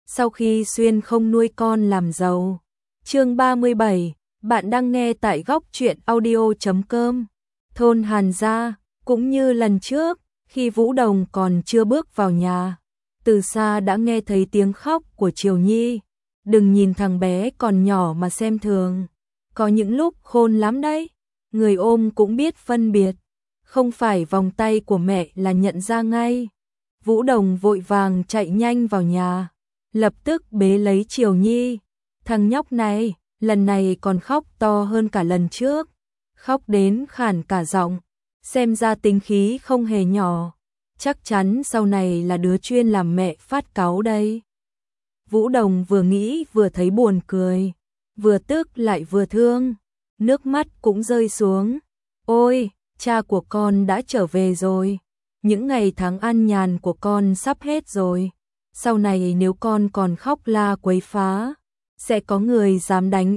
sau khi Xuyên không nuôi con làm giàu. Chương 37, bạn đang nghe tại góc truyện audio.com. Thôn Hàn gia, cũng như lần trước, khi Vũ Đồng còn chưa bước vào nhà, từ xa đã nghe thấy tiếng khóc của Triều Nhi. Đừng nhìn thằng bé còn nhỏ mà xem thường, có những lúc khôn lắm đấy, người ôm cũng biết phân biệt, không phải vòng tay của mẹ là nhận ra ngay. Vũ Đồng vội vàng chạy nhanh vào nhà, lập tức bế lấy Triều Nhi. Thằng nhóc này, lần này còn khóc to hơn cả lần trước, khóc đến khản cả giọng, xem ra tính khí không hề nhỏ, chắc chắn sau này là đứa chuyên làm mẹ phát cáu đây. Vũ Đồng vừa nghĩ vừa thấy buồn cười, vừa tức lại vừa thương, nước mắt cũng rơi xuống. Ôi, cha của con đã trở về rồi, những ngày tháng an nhàn của con sắp hết rồi, sau này nếu con còn khóc la quấy phá, sẽ có người dám đánh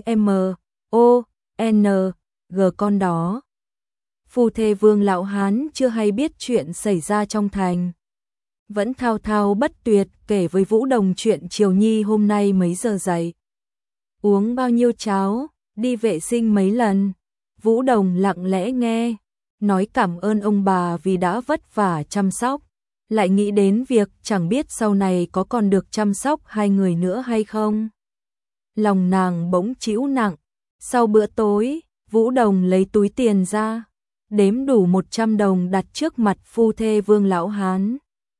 M.O.N.G con đó. Phu thê Vương lão hán chưa hay biết chuyện xảy ra trong thành, vẫn thao thao bất tuyệt kể với Vũ Đồng chuyện Triều Nhi hôm nay mấy giờ dậy, uống bao nhiêu cháo, đi vệ sinh mấy lần. Vũ Đồng lặng lẽ nghe, nói cảm ơn ông bà vì đã vất vả chăm sóc, lại nghĩ đến việc chẳng biết sau này có còn được chăm sóc hai người nữa hay không. Lòng nàng bỗng trĩu nặng. Sau bữa tối, Vũ Đồng lấy túi tiền ra, đếm đủ 100 đồng đặt trước mặt phu thê Vương lão hán.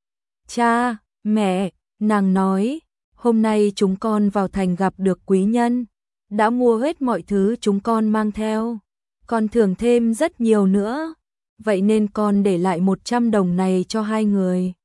Cha, mẹ, nàng nói, hôm nay chúng con vào thành gặp được quý nhân, đã mua hết mọi thứ chúng con mang theo, còn thưởng thêm rất nhiều nữa, vậy nên con để lại 100 đồng này cho hai người.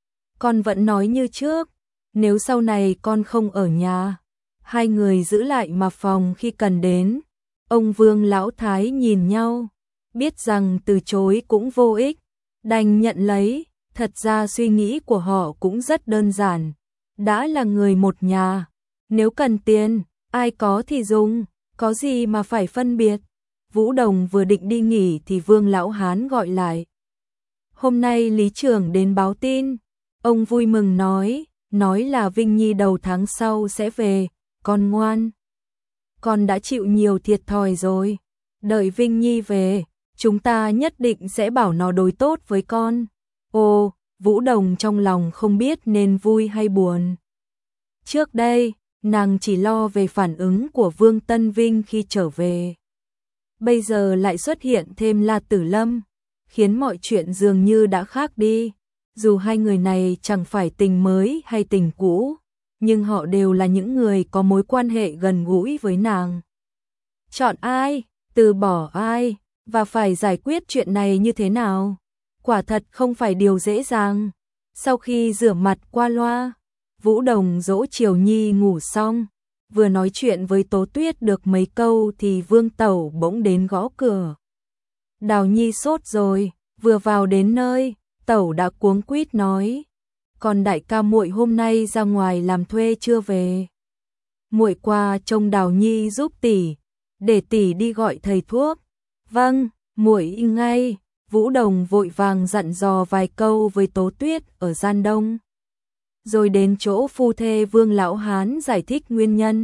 Con vẫn nói như trước, nếu sau này con không ở nhà, hai người giữ lại mà phòng khi cần đến. Ông Vương lão thái nhìn nhau, biết rằng từ chối cũng vô ích, đành nhận lấy. Thật ra suy nghĩ của họ cũng rất đơn giản, đã là người một nhà, nếu cần tiền, ai có thì dùng, có gì mà phải phân biệt. Vũ Đồng vừa định đi nghỉ thì Vương lão hán gọi lại. Hôm nay lý trưởng đến báo tin, ông vui mừng nói là Vinh Nhi đầu tháng sau sẽ về, con ngoan. Con đã chịu nhiều thiệt thòi rồi, đợi Vinh Nhi về, chúng ta nhất định sẽ bảo nó đối tốt với con. Ồ, Vũ Đồng trong lòng không biết nên vui hay buồn. Trước đây, nàng chỉ lo về phản ứng của Vương Tân Vinh khi trở về. Bây giờ lại xuất hiện thêm La Tử Lâm, khiến mọi chuyện dường như đã khác đi. Dù hai người này chẳng phải tình mới hay tình cũ, nhưng họ đều là những người có mối quan hệ gần gũi với nàng. Chọn ai, từ bỏ ai, và phải giải quyết chuyện này như thế nào? Quả thật không phải điều dễ dàng. Sau khi rửa mặt qua loa, Vũ Đồng dỗ Triều Nhi ngủ xong, vừa nói chuyện với Tố Tuyết được mấy câu thì Vương Tẩu bỗng đến gõ cửa. Đào Nhi sốt rồi, vừa vào đến nơi, Tẩu đã cuống quýt nói, còn đại ca muội hôm nay ra ngoài làm thuê chưa về. Muội qua trông Đào Nhi giúp tỷ, để tỷ đi gọi thầy thuốc. Vâng, muội ngay. Vũ Đồng vội vàng dặn dò vài câu với Tố Tuyết ở gian đông, rồi đến chỗ phu thê Vương lão hán giải thích nguyên nhân.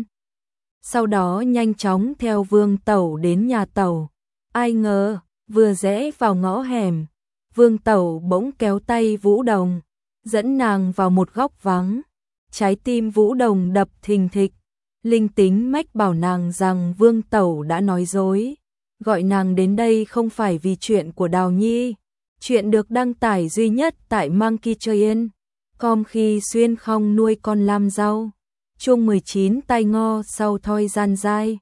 Sau đó nhanh chóng theo Vương Tẩu đến nhà Tẩu. Ai ngờ, vừa rẽ vào ngõ hẻm, Vương Tẩu bỗng kéo tay Vũ Đồng, dẫn nàng vào một góc vắng. Trái tim Vũ Đồng đập thình thịch, linh tính mách bảo nàng rằng Vương Tẩu đã nói dối, gọi nàng đến đây không phải vì chuyện của Đào Nhi. Chuyện được đăng tải duy nhất tại Monkeytrain.com khi Xuyên không nuôi con làm rau. Chương 19 tai ngo sau thoi gian dai.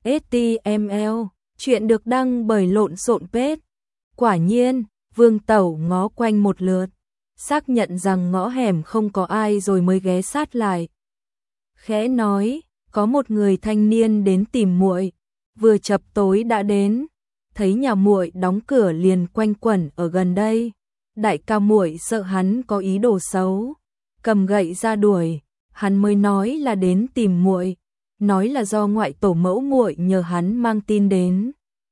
HTML. Chuyện được đăng bởi lộn xộn page. Quả nhiên, Vương Tẩu ngó quanh một lượt, xác nhận rằng ngõ hẻm không có ai rồi mới ghé sát lại. Khẽ nói, có một người thanh niên đến tìm muội, vừa chập tối đã đến, thấy nhà muội đóng cửa liền quanh quẩn ở gần đây. Đại ca muội sợ hắn có ý đồ xấu, cầm gậy ra đuổi, hắn mới nói là đến tìm muội, nói là do ngoại tổ mẫu muội nhờ hắn mang tin đến.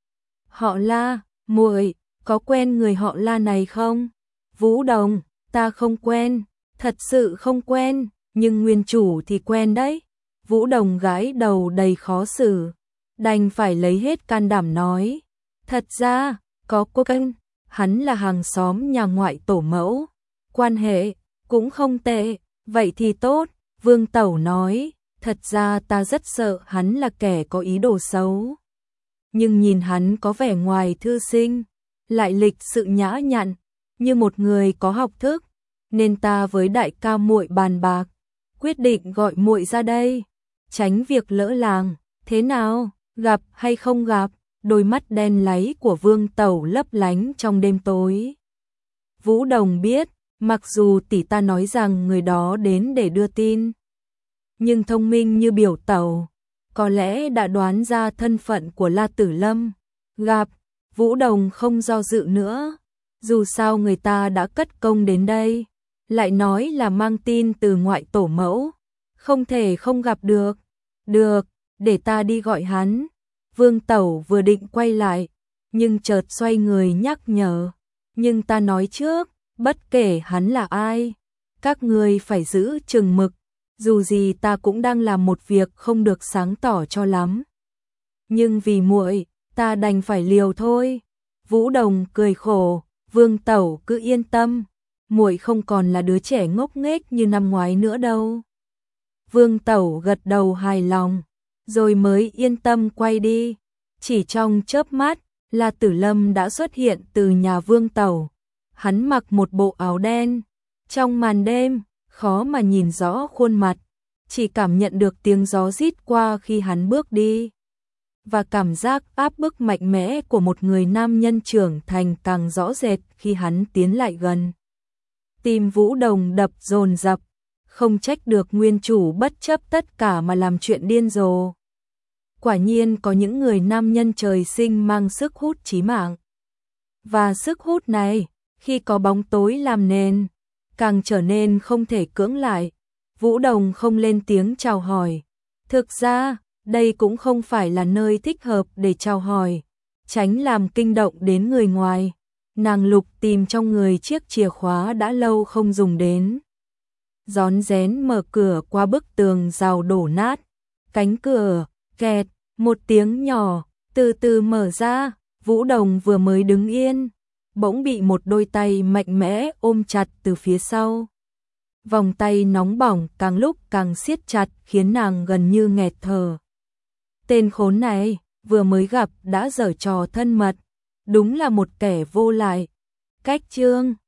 Họ La, muội có quen người họ La này không? Vũ Đồng, ta không quen, thật sự không quen. Nhưng nguyên chủ thì quen đấy. Vũ Đồng gãi đầu đầy khó xử, đành phải lấy hết can đảm nói. Thật ra, có cô cân, hắn là hàng xóm nhà ngoại tổ mẫu, quan hệ cũng không tệ, vậy thì tốt. Vương Tẩu nói, thật ra ta rất sợ hắn là kẻ có ý đồ xấu. Nhưng nhìn hắn có vẻ ngoài thư sinh, lại lịch sự nhã nhặn, như một người có học thức, nên ta với đại ca muội bàn bạc, quyết định gọi muội ra đây, tránh việc lỡ làng. Thế nào, gặp hay không gặp? Đôi mắt đen láy của Vương Tẩu lấp lánh trong đêm tối. Vũ Đồng biết, mặc dù tỷ ta nói rằng người đó đến để đưa tin, nhưng thông minh như biểu tẩu, có lẽ đã đoán ra thân phận của La Tử Lâm. Gặp, Vũ Đồng không do dự nữa, dù sao người ta đã cất công đến đây, lại nói là mang tin từ ngoại tổ mẫu, không thể không gặp được. Được, để ta đi gọi hắn. Vương Tẩu vừa định quay lại, nhưng chợt xoay người nhắc nhở. Nhưng ta nói trước, bất kể hắn là ai, các người phải giữ chừng mực, dù gì ta cũng đang làm một việc không được sáng tỏ cho lắm. Nhưng vì muội, ta đành phải liều thôi. Vũ Đồng cười khổ, Vương Tẩu cứ yên tâm, muội không còn là đứa trẻ ngốc nghếch như năm ngoái nữa đâu. Vương Tẩu gật đầu hài lòng, rồi mới yên tâm quay đi. Chỉ trong chớp mắt, La Tử Lâm đã xuất hiện từ nhà Vương Tẩu. Hắn mặc một bộ áo đen, trong màn đêm, khó mà nhìn rõ khuôn mặt, chỉ cảm nhận được tiếng gió rít qua khi hắn bước đi. Và cảm giác áp bức mạnh mẽ của một người nam nhân trưởng thành càng rõ rệt khi hắn tiến lại gần. Tim Vũ Đồng đập dồn dập, không trách được nguyên chủ bất chấp tất cả mà làm chuyện điên rồ. Quả nhiên có những người nam nhân trời sinh mang sức hút chí mạng. Và sức hút này, khi có bóng tối làm nền, càng trở nên không thể cưỡng lại. Vũ Đồng không lên tiếng chào hỏi. Thực ra, đây cũng không phải là nơi thích hợp để chào hỏi, tránh làm kinh động đến người ngoài. Nàng lục tìm trong người chiếc chìa khóa đã lâu không dùng đến. Rón rén mở cửa qua bức tường rào đổ nát. Cánh cửa, kẹt, một tiếng nhỏ, từ từ mở ra. Vũ Đồng vừa mới đứng yên, bỗng bị một đôi tay mạnh mẽ ôm chặt từ phía sau. Vòng tay nóng bỏng càng lúc càng siết chặt khiến nàng gần như nghẹt thở. Tên khốn này, vừa mới gặp đã giở trò thân mật, đúng là một kẻ vô lại. Cách chương